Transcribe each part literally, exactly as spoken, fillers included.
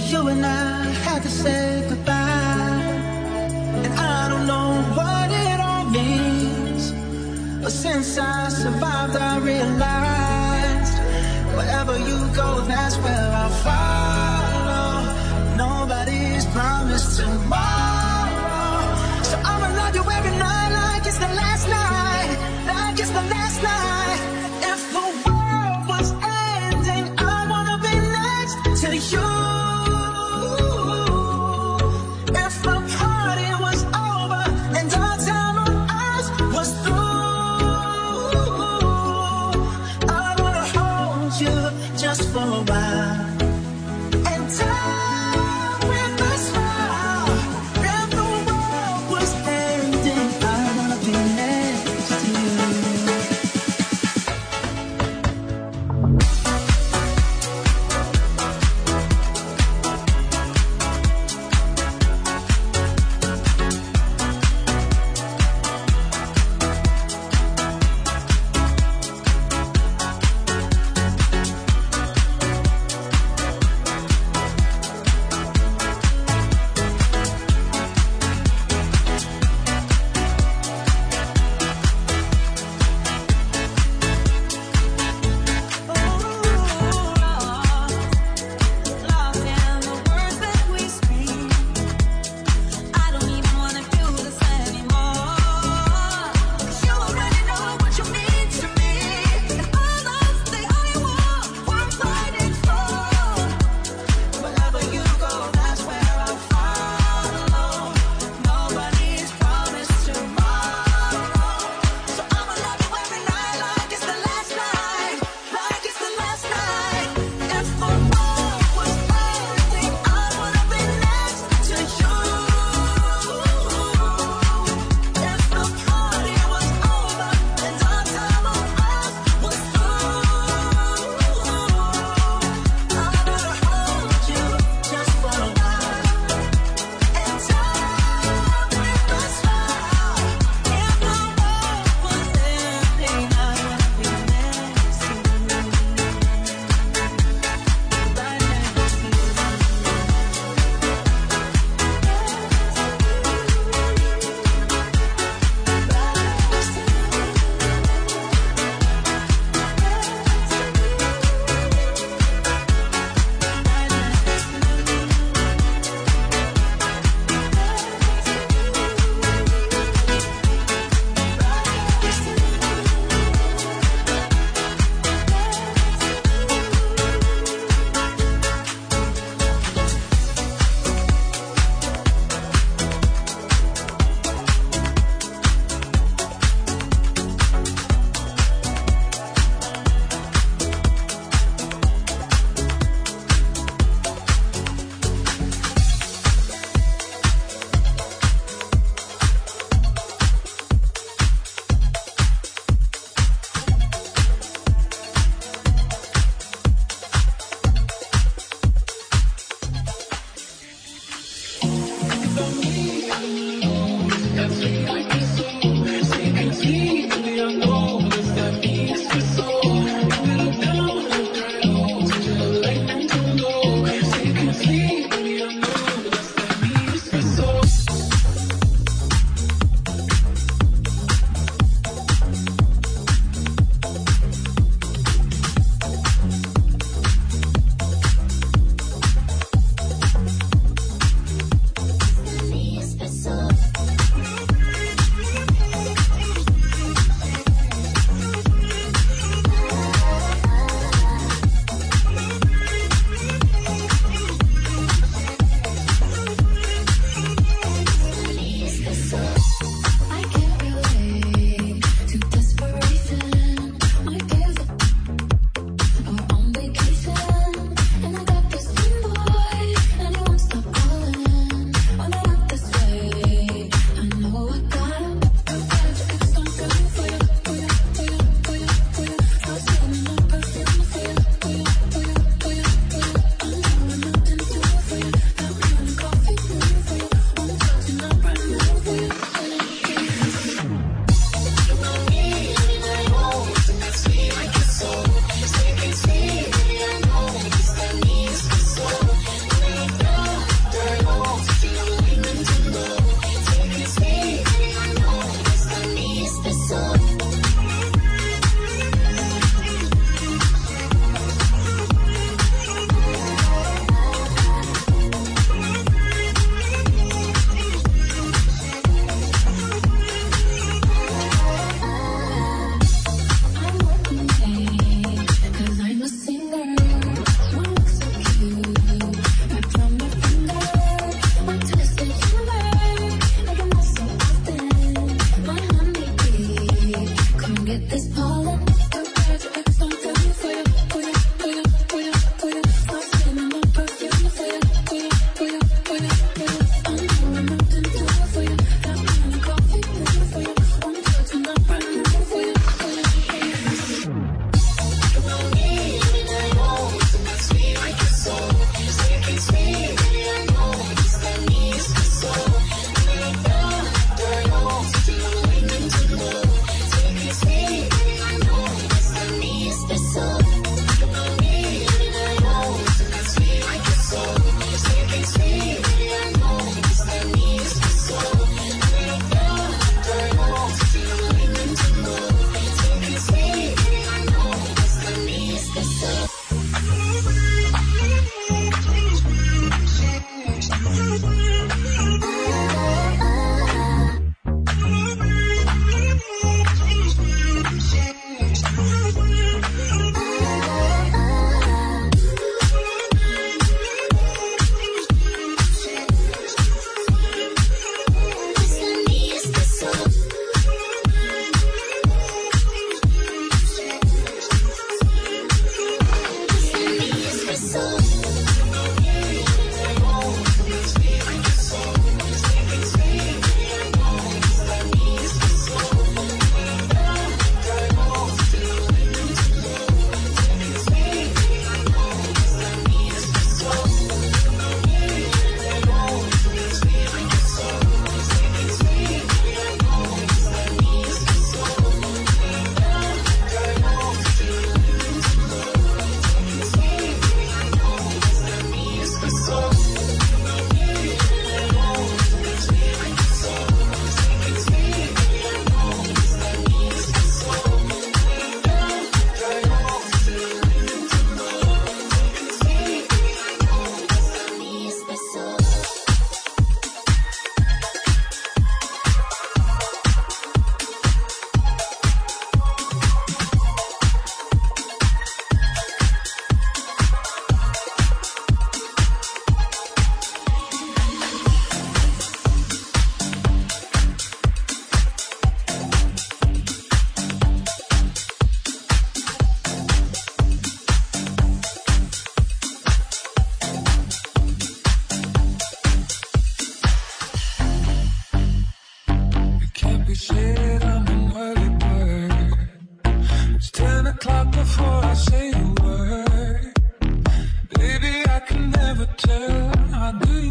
you and I had to say goodbye. And I don't know what it all means, but since I survived I realized wherever you go, that's where I'll follow. Nobody's promised tomorrow, so I'ma love you every night like it's the last night, like it's the last night. If the world was ending, I wanna be next to you. If the party was over and our time on earth was through, I wanna hold you just for a while and die with a smile. If the world was ending, I wanna be next to you.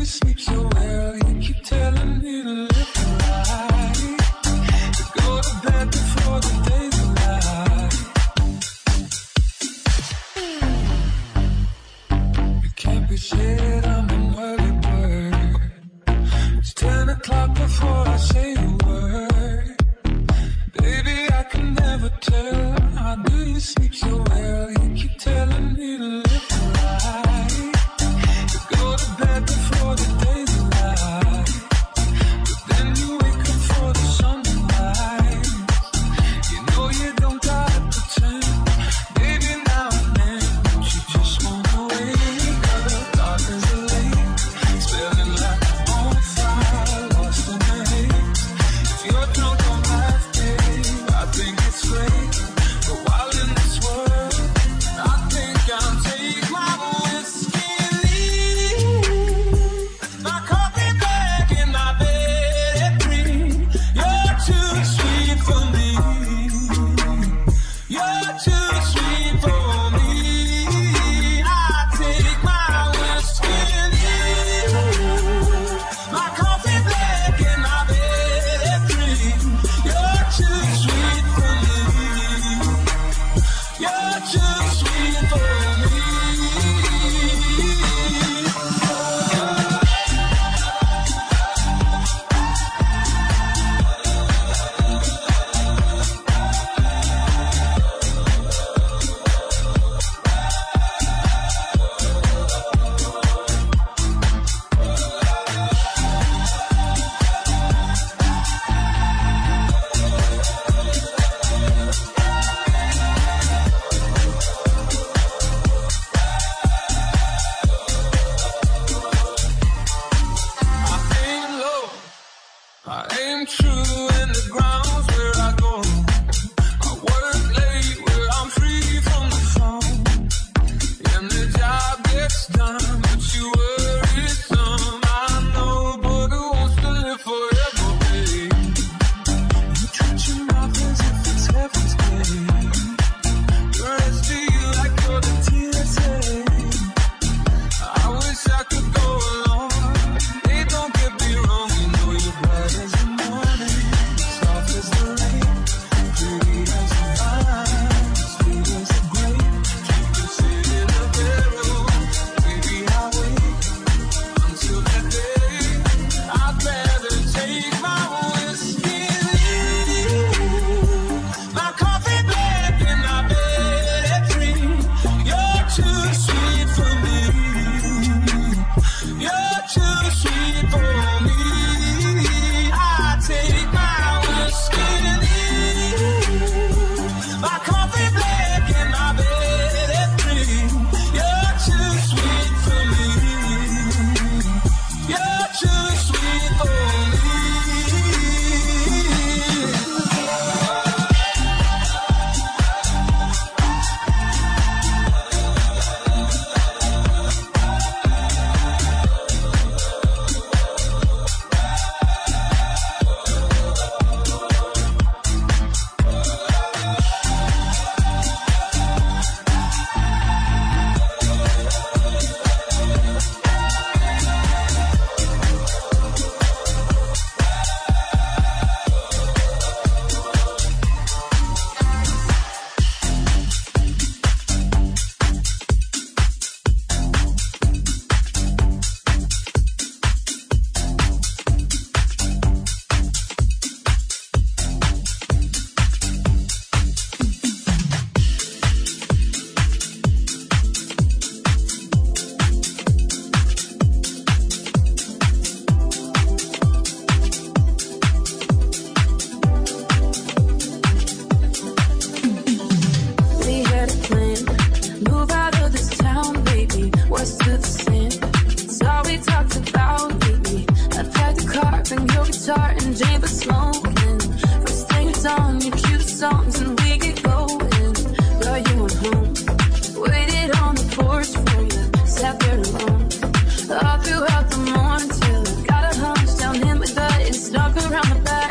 guitar and Jane was smoking. First thing it's on, you cue the songs and we get going. Girl, you went home, waited on the porch for you, sat there alone. All throughout the morning till I got a hunch down in my gut and snuck around the back.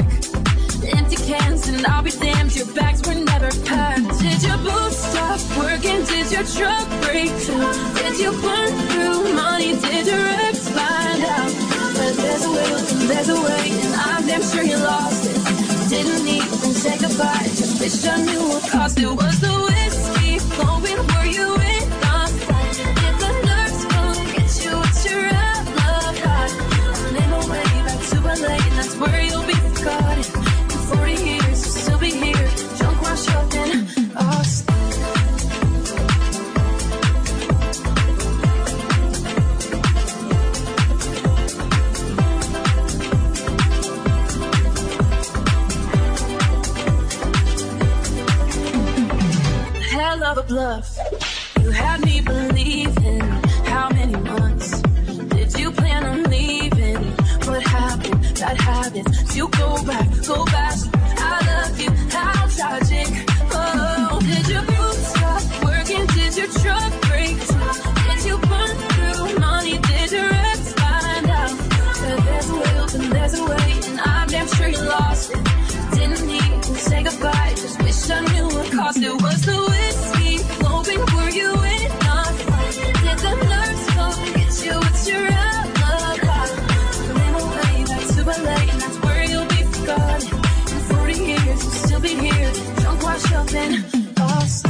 Empty cans and I'll be damned, your bags were never packed. Did your boots stop working? Did your truck break down? Did you burn through money? Did your ex find out? there's a way, and I'm damn sure you lost it. Didn't even say goodbye, just wish I knew what cost it. Was the whiskey flowing? Were you in the fight? Did the nerves come get you? What's your love high? On my way back to L A, and that's where you'll be forgotten. In forty years, you'll still be here, drunk, washed up and lost. Of a bluff, you had me believing. How many months did you plan on leaving? What happened? Bad habits. You go back, go back. I love you. How tragic. Oh, did your boots stop working? Did your truck break down? Did you burn through money? Did your ex find out? But there's a way, open, there's a way, and I'm damn sure you lost it. Didn't even say goodbye. Just wish I knew what cost it. Was the whiskey flowing? Were you in a fight? Did the nerves come get you? What's your alibi? Swim away back to L A, and that's where you'll be forgotten. In forty years, you'll still be here, drunk, washed up and lost.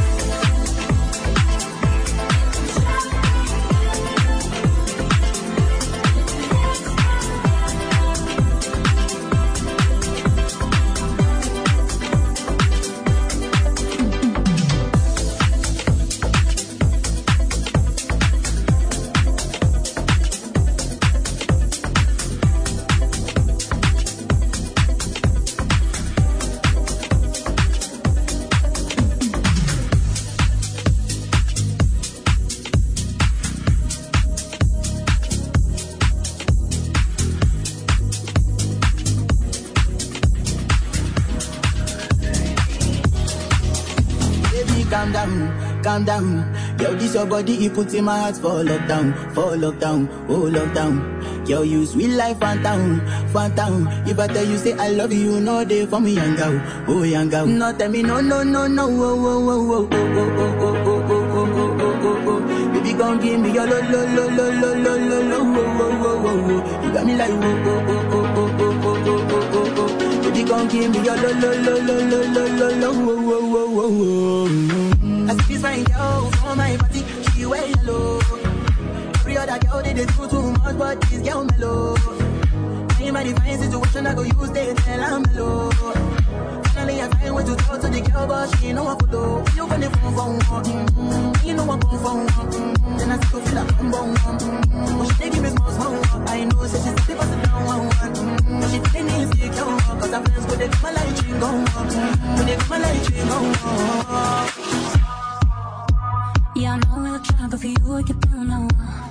Calm down, yo, this your body, you put in my heart for lockdown, for lockdown, oh lockdown. Yo, you sweet life, phantom, phantom. If I tell you say I love you, no day for me, young girl, oh young girl. No tell me no, no, no, no, oh, oh, oh, oh, oh, oh, oh, oh, oh, oh, oh, oh. Baby, gon' give me your lo, lo, lo, lo, lo, lo, lo, lo, oh, oh, oh, oh. You got me like oh, oh, oh, oh, oh, oh, oh, oh, oh, oh. Baby, gon' give me your lo, lo, lo, lo, lo, lo, lo, lo, oh, oh, oh, oh, oh. I see this fine girl for my party, she wear yellow. Every other girl they, they do too much, but this girl mellow. I'm in a fine situation, I go use they tell I'm mellow. Finally I find way to talk to the girl, but she ain't no one follow. You gonna phone for one, mm-hmm. You know I'm going for one, mm-hmm. Then I still feel like I'm born one, mm-hmm. But she take me small, small one. I know, so she's the person down one, one, mm-hmm. But she feeling insecure, cause her friends go, they come my light ring go on, mm-hmm. They come my light ring go on. Yeah, I know we'll try, but for you I get down now.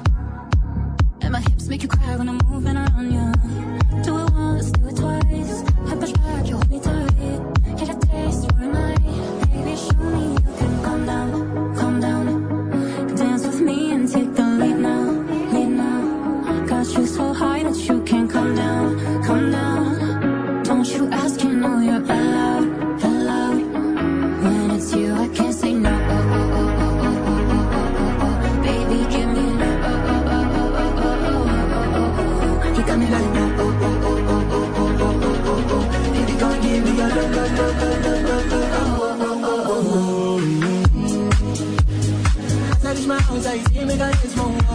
And my hips make you cry when I'm moving around you. Do it once, do it twice. I push back, you hold me tight. Get a taste for a night. Baby, show me you can calm down, calm down. Dance with me and take the lead now, lead now. Got you so high that you can't come down, come down. Don't you ask, you know you're allowed, allowed. When it's you, I can't say no. My house, I see me got this more.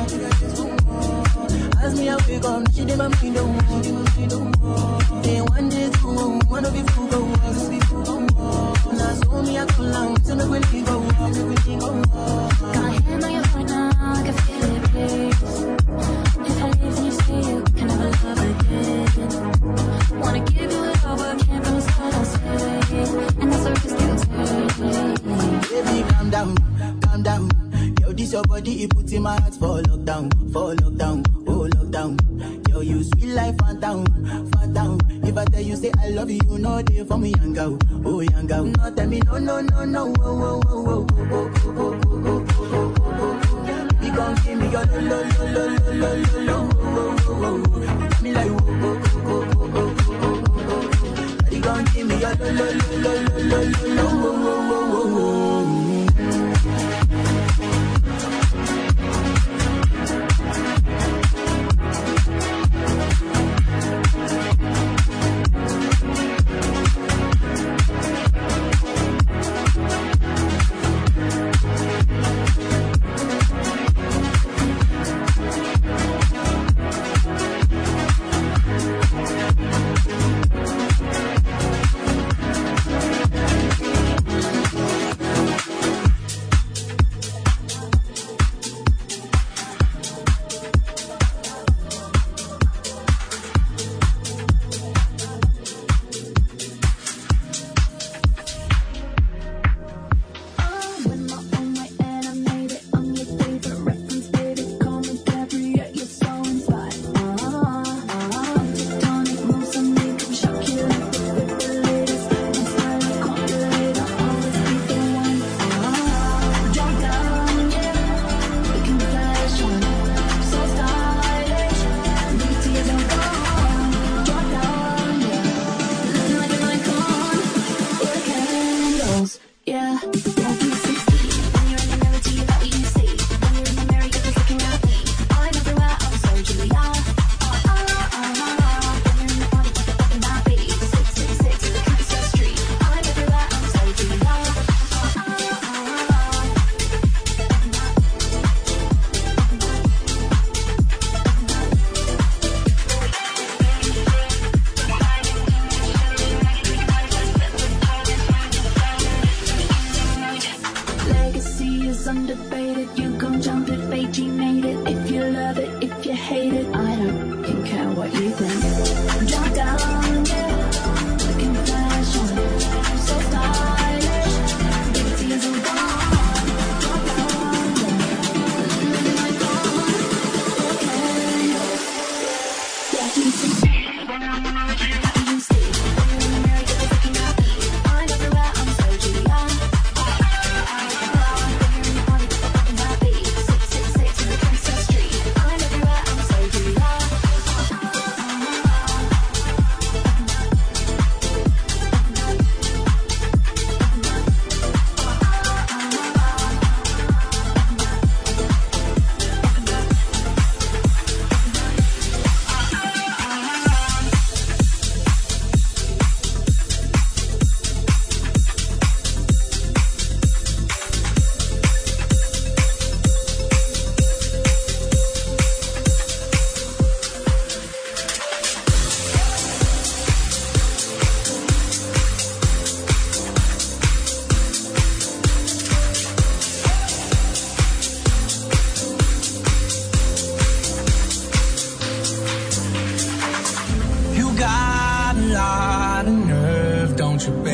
As me I wake up, she did my mind don't walk. Then one day two, one of you fool go walk. Now so me I come long, to me when we go walk, we go walk. Got a hand on your heart now, I can feel it race. If I leave, then you say you can never love again. Wanna give you it all, but can't promise what I'll say. And that's a risk you take. Baby, calm down, calm down. This your body, it puts in my heart for lockdown, for lockdown, oh lockdown. Yo, you sweet life, phantom, phantom. If I tell you say I love you, you know they for me, young girl, oh young girl. No tell me no, no, no, no, oh, oh, oh, oh, oh, oh, oh, oh, oh, oh, oh. You gon' give me your lo, lo, lo, lo, lo, lo, lo, oh, oh, oh, oh. You got me like oh, oh, oh, oh, oh, oh, oh, oh. You gon' give me your lo, lo, lo, lo, lo, lo, lo, oh, oh, oh, oh, oh.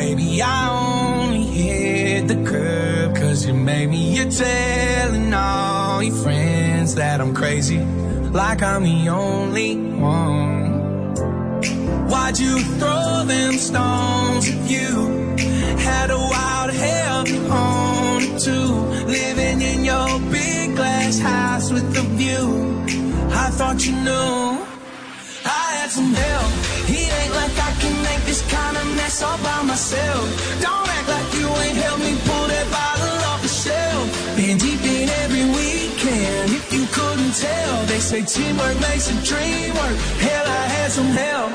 maybe I only hit the curb 'cause you made me. You're telling all your friends that I'm crazy, like I'm the only one. Why'd you throw them stones if you had a wild hell on it too? Living in your big glass house with a view. I thought you knew I had some help. It ain't like I can make this kind of mess all by myself. Don't act like you ain't helped me pull that bottle off the shelf. Been deep in every weekend, if you couldn't tell. They say teamwork makes the dream work. Hell, I had some help.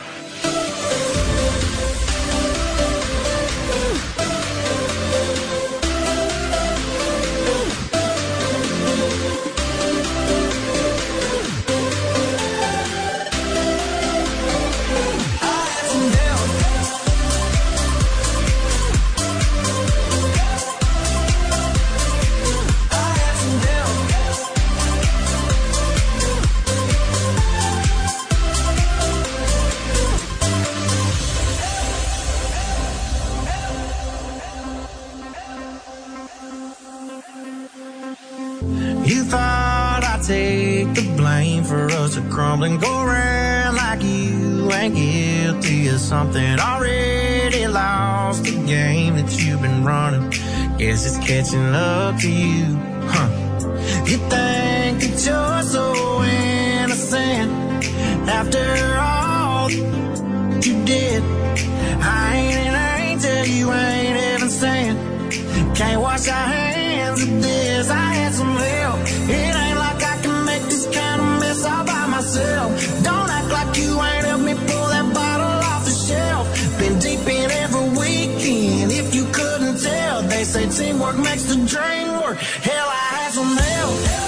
You thought I'd take the blame for us to crumble and go around like you ain't guilty of something. Already lost the game that you've been running. Guess it's catching up to you, huh? You think that you're so innocent after all you did. I ain't an angel, you ain't even saying. Can't wash our hands of this. I had some help. It ain't like I can make this kind of mess all by myself. Don't act like you ain't helped me pull that bottle off the shelf. Been deep in every weekend, if you couldn't tell. They say teamwork makes the dream work. Hell, I had some help.